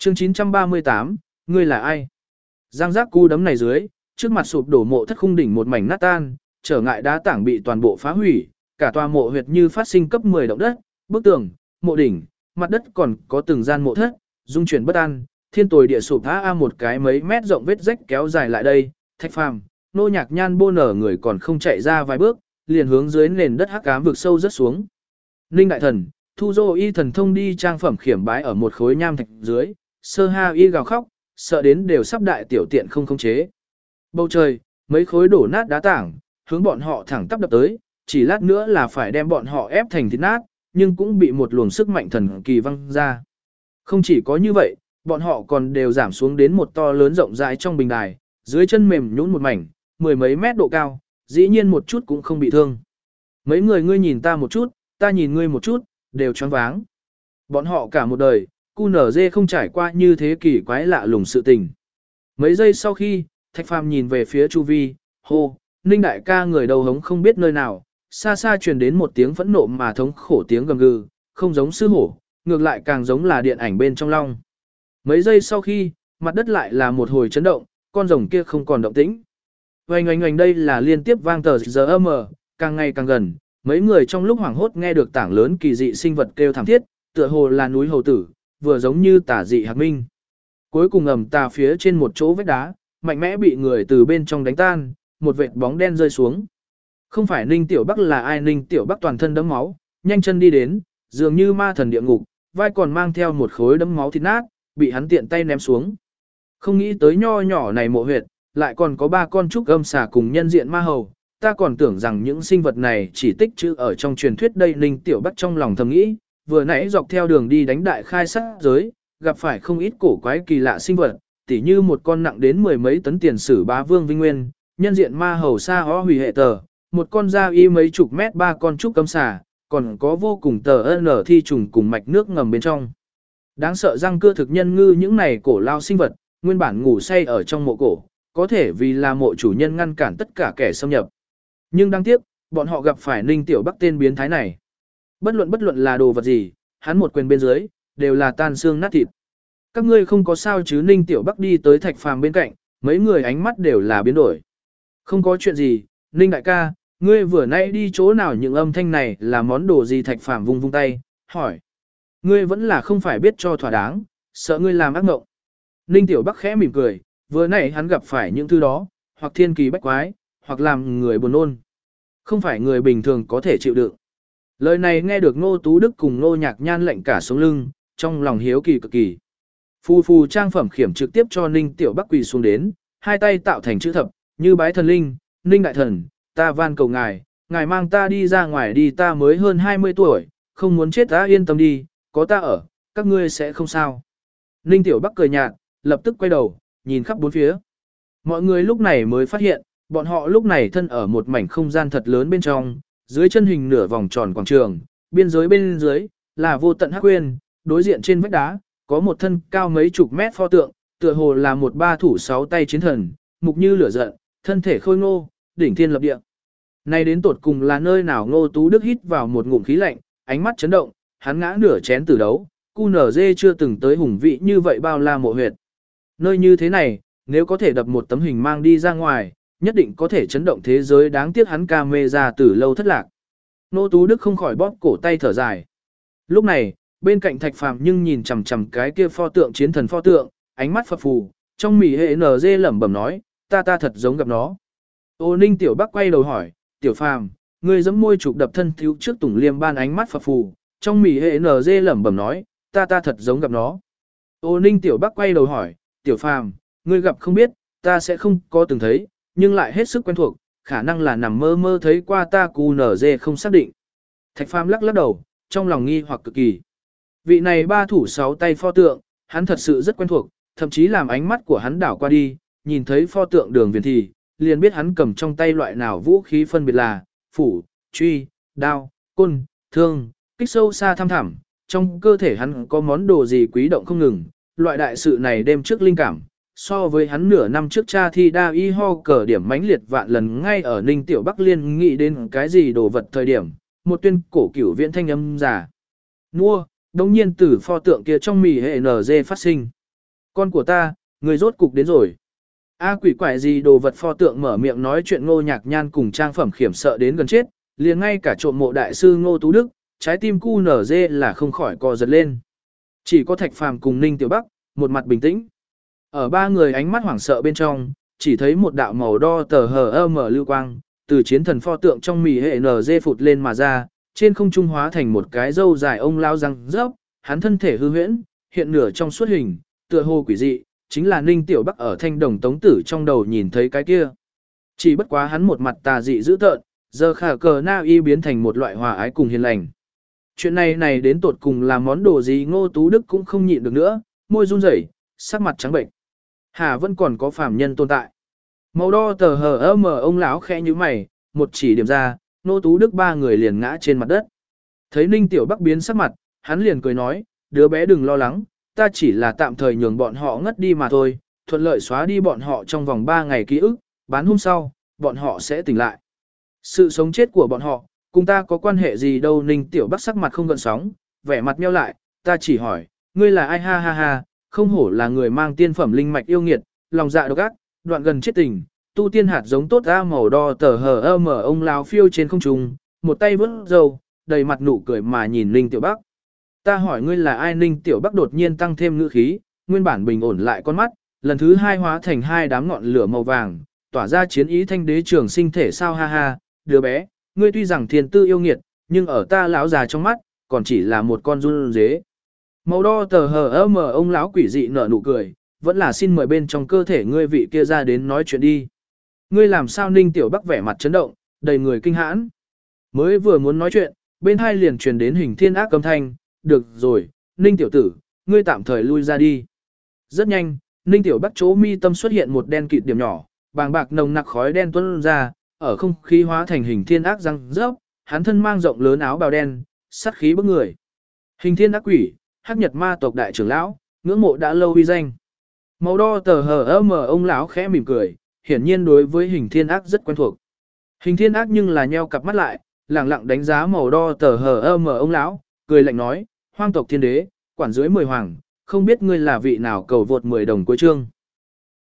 Chương 938, ngươi là ai? Giang giác cú đấm này dưới, trước mặt sụp đổ mộ thất khung đỉnh một mảnh nát tan, trở ngại đá tảng bị toàn bộ phá hủy, cả tòa mộ huyệt như phát sinh cấp 10 động đất, bức tường, mộ đỉnh, mặt đất còn có từng gian mộ thất, dung chuyển bất an, thiên tồi địa sụp a một cái mấy mét rộng vết rách kéo dài lại đây, Thạch Phàm, Nô Nhạc Nhan bô nở người còn không chạy ra vài bước, liền hướng dưới nền đất hắc ám vực sâu rất xuống. Ninh đại thần, Thu Dô y thần thông đi trang phẩm khiểm bái ở một khối nham thạch dưới, Sơ Ha y gào khóc, sợ đến đều sắp đại tiểu tiện không khống chế. Bầu trời, mấy khối đổ nát đá tảng, hướng bọn họ thẳng tắp đập tới, chỉ lát nữa là phải đem bọn họ ép thành thịt nát, nhưng cũng bị một luồng sức mạnh thần kỳ văng ra. Không chỉ có như vậy, bọn họ còn đều giảm xuống đến một to lớn rộng rãi trong bình đài, dưới chân mềm nhũn một mảnh, mười mấy mét độ cao, dĩ nhiên một chút cũng không bị thương. Mấy người ngươi nhìn ta một chút, ta nhìn ngươi một chút, đều choáng váng. Bọn họ cả một đời, QNZ không trải qua như thế kỳ quái lạ lùng sự tình. Mấy giây sau khi, Thạch Phàm nhìn về phía Chu Vi, hô, Ninh đại ca người đầu hống không biết nơi nào, xa xa truyền đến một tiếng phẫn nộ mà thống khổ tiếng gầm gừ, không giống sư hổ, ngược lại càng giống là điện ảnh bên trong long. Mấy giây sau khi, mặt đất lại là một hồi chấn động, con rồng kia không còn động tĩnh. Oanh oanh oanh đây là liên tiếp vang tờ giờ âm, càng ngày càng gần, mấy người trong lúc hoảng hốt nghe được tảng lớn kỳ dị sinh vật kêu thảm thiết, tựa hồ là núi hầu tử, vừa giống như tả dị hạc minh. Cuối cùng ầm tà phía trên một chỗ vách đá, mạnh mẽ bị người từ bên trong đánh tan, một vệt bóng đen rơi xuống. Không phải Ninh Tiểu Bắc là ai, Ninh Tiểu Bắc toàn thân đẫm máu, nhanh chân đi đến, dường như ma thần địa ngục, vai còn mang theo một khối đẫm máu thịt nát, bị hắn tiện tay ném xuống. Không nghĩ tới nho nhỏ này mộ huyệt, lại còn có 3 con trúc âm xà cùng nhân diện ma hầu, ta còn tưởng rằng những sinh vật này chỉ tích trữ ở trong truyền thuyết đây. Ninh Tiểu Bắc trong lòng thầm nghĩ, vừa nãy dọc theo đường đi đánh đại khai sát giới, gặp phải không ít cổ quái kỳ lạ sinh vật, tỉ như một con nặng đến 10 mấy tấn tiền sử bá vương vinh nguyên, nhân diện ma hầu sa ho hủy hệ tờ, một con da y mấy chục mét 3 con trúc âm xà, còn có vô cùng tờ n thi trùng cùng mạch nước ngầm bên trong. Đáng sợ răng cưa thực nhân ngư những này cổ lao sinh vật, nguyên bản ngủ say ở trong mộ cổ, có thể vì là mộ chủ nhân ngăn cản tất cả kẻ xâm nhập. Nhưng đáng tiếc, bọn họ gặp phải Ninh Tiểu Bắc tên biến thái này. Bất luận là đồ vật gì, hắn một quyền bên dưới, đều là tan xương nát thịt. Các ngươi không có sao chứ? Ninh Tiểu Bắc đi tới Thạch Phàm bên cạnh, mấy người ánh mắt đều là biến đổi. Không có chuyện gì, Ninh đại ca, ngươi vừa nãy đi chỗ nào, những âm thanh này là món đồ gì? Thạch Phàm vung tay, hỏi. Ngươi vẫn là không phải biết cho thỏa đáng, sợ ngươi làm ác mộng. Ninh Tiểu Bắc khẽ mỉm cười, vừa nãy hắn gặp phải những thứ đó, hoặc thiên kỳ bách quái, hoặc làm người buồn nôn. Không phải người bình thường có thể chịu đựng. Lời này nghe được Ngô Tú Đức cùng Ngô Nhạc Nhan lạnh cả sống lưng, trong lòng hiếu kỳ cực kỳ. Phù phù trang phẩm khiểm trực tiếp cho Ninh Tiểu Bắc quỳ xuống đến, hai tay tạo thành chữ thập, như bái thần linh, Ninh đại thần, ta van cầu ngài, ngài mang ta đi ra ngoài đi, ta mới hơn 20 tuổi, không muốn chết, ta yên tâm đi, có ta ở, các ngươi sẽ không sao. Ninh Tiểu Bắc cười nhạt, lập tức quay đầu, nhìn khắp bốn phía. Mọi người lúc này mới phát hiện, bọn họ lúc này thân ở một mảnh không gian thật lớn bên trong, dưới chân hình nửa vòng tròn quảng trường, biên giới bên dưới là vô tận hắc quyên, đối diện trên vách đá có một thân cao mấy chục mét pho tượng, tựa hồ là một 3 thủ 6 tay chiến thần, mục như lửa giận, thân thể khôi ngô, đỉnh thiên lập địa. Này đến tột cùng là nơi nào? Ngô Tú Đức hít vào một ngụm khí lạnh, ánh mắt chấn động, hắn ngã nửa chén tử đấu, QNZ chưa từng tới hùng vị như vậy bao la mộ huyệt. Nơi như thế này, nếu có thể đập một tấm hình mang đi ra ngoài, nhất định có thể chấn động thế giới, đáng tiếc hắn camera từ lâu thất lạc. Ngô Tú Đức không khỏi bóp cổ tay thở dài. Lúc này, bên cạnh Thạch Phàm nhưng nhìn chằm chằm cái kia pho tượng chiến thần pho tượng, ánh mắt phập phù, trong mỉ hệ NG lẩm bẩm nói, ta thật giống gặp nó. Ô Ninh Tiểu Bắc quay đầu hỏi, Tiểu Phàm, ngươi giẫm môi chụp đập thân thiếu trước Tùng Liêm ban, ánh mắt phập phù, trong mỉ hệ NG lẩm bẩm nói, ta thật giống gặp nó. Ô Ninh Tiểu Bắc quay đầu hỏi, Tiểu Phàm, ngươi gặp không biết, ta sẽ không có từng thấy, nhưng lại hết sức quen thuộc, khả năng là nằm mơ thấy qua, ta QNZ không xác định. Thạch Phàm lắc đầu, trong lòng nghi hoặc cực kỳ. Vị này 3 thủ 6 tay pho tượng, hắn thật sự rất quen thuộc, thậm chí làm ánh mắt của hắn đảo qua đi, nhìn thấy pho tượng Đường Viền thì, liền biết hắn cầm trong tay loại nào vũ khí, phân biệt là phủ, truy, đao, côn, thương, kích sâu xa thăm thẳm, trong cơ thể hắn có món đồ gì quý động không ngừng, loại đại sự này đêm trước linh cảm, so với hắn nửa năm trước cha thi đa y ho cờ điểm mãnh liệt vạn lần. Ngay ở Ninh Tiểu Bắc liên nghĩ đến cái gì đồ vật thời điểm, một tuyên cổ cửu viễn thanh âm giả. Nua, đồng nhiên từ pho tượng kia trong mì hệ NG phát sinh. Con của ta, người rốt cục đến rồi. A quỷ quái gì đồ vật pho tượng mở miệng nói chuyện Ngô Nhạc Nhan cùng trang phẩm khiểm sợ đến gần chết, liền ngay cả trộm mộ đại sư Ngô Tú Đức, trái tim cu nở dê là không khỏi co giật lên. Chỉ có Thạch Phàm cùng Ninh Tiểu Bắc, một mặt bình tĩnh. Ở ba người ánh mắt hoảng sợ bên trong, chỉ thấy một đạo màu đo tờ hờ mở lưu quang, từ chiến thần pho tượng trong mì hệ NG phụt lên mà ra, trên không trung hóa thành một cái râu dài ông lao răng rớp, hắn thân thể hư huyễn, hiện nửa trong suốt hình, tựa hồ quỷ dị, chính là Ninh Tiểu Bắc ở thanh đồng tống tử trong đầu nhìn thấy cái kia. Chỉ bất quá hắn một mặt tà dị dữ tợn, giờ khả cờ na y biến thành một loại hòa ái cùng hiền lành. Chuyện này đến tột cùng là món đồ gì Ngô Tú Đức cũng không nhịn được nữa, môi run rẩy, sắc mặt trắng bệnh. Hà vẫn còn có phàm nhân tồn tại. Màu đo tờ hờ mở ông lão khẽ như mày, một chỉ điểm ra, Ngô Tú Đức ba người liền ngã trên mặt đất. Thấy Ninh Tiểu Bắc biến sắc mặt, hắn liền cười nói, đứa bé đừng lo lắng, ta chỉ là tạm thời nhường bọn họ ngất đi mà thôi, thuận lợi xóa đi bọn họ trong vòng 3 ngày ký ức, bán hôm sau, bọn họ sẽ tỉnh lại. Sự sống chết của bọn họ, cùng ta có quan hệ gì đâu. Ninh Tiểu Bắc sắc mặt không gợn sóng, vẻ mặt nheo lại, ta chỉ hỏi, ngươi là ai ha ha ha, không hổ là người mang tiên phẩm linh mạch yêu nghiệt, lòng dạ độc ác, đoạn gần chết tình, tu tiên hạt giống tốt ra màu đo tờ hờ mở ông lao phiêu trên không trung, một tay vớt râu, đầy mặt nụ cười mà nhìn Ninh Tiểu Bắc. Ta hỏi ngươi là ai? Ninh Tiểu Bắc đột nhiên tăng thêm ngữ khí, nguyên bản bình ổn lại con mắt, lần thứ hai hóa thành hai đám ngọn lửa màu vàng, tỏa ra chiến ý thanh đế trường sinh thể sao ha ha, đứa bé, ngươi tuy rằng thiên tư yêu nghiệt, nhưng ở ta lão già trong mắt, còn chỉ là một con run dế. Màu đo tờ hờ mở ông lão quỷ dị nở nụ cười, vẫn là xin mời bên trong cơ thể ngươi vị kia ra đến nói chuyện đi. Ngươi làm sao? Ninh Tiểu Bắc vẻ mặt chấn động, đầy người kinh hãn. Mới vừa muốn nói chuyện, bên hai liền truyền đến Hình Thiên Ác âm thanh, được rồi, Ninh tiểu tử, ngươi tạm thời lui ra đi. Rất nhanh, Ninh Tiểu Bắc chỗ mi tâm xuất hiện một đen kịt điểm nhỏ, bàng bạc nồng nặc khói đen tuôn ra, ở không khí hóa thành Hình Thiên Ác răng rớp, hắn thân mang rộng lớn áo bào đen, sát khí bức người. Hình Thiên Ác quỷ, Hắc Nhật ma tộc đại trưởng lão, ngưỡng mộ đã lâu uy danh. Màu đo tờ hờ mở ông lão khẽ mỉm cười, hiển nhiên đối với Hình Thiên Ác rất quen thuộc. Hình Thiên Ác nhưng là nheo cặp mắt lại, lẳng lặng đánh giá màu đo tờ hờ mở ông lão, cười lạnh nói, hoang tộc thiên đế, quản dưới 10 hoàng, không biết ngươi là vị nào cầu vượt 10 đồng cuối chương.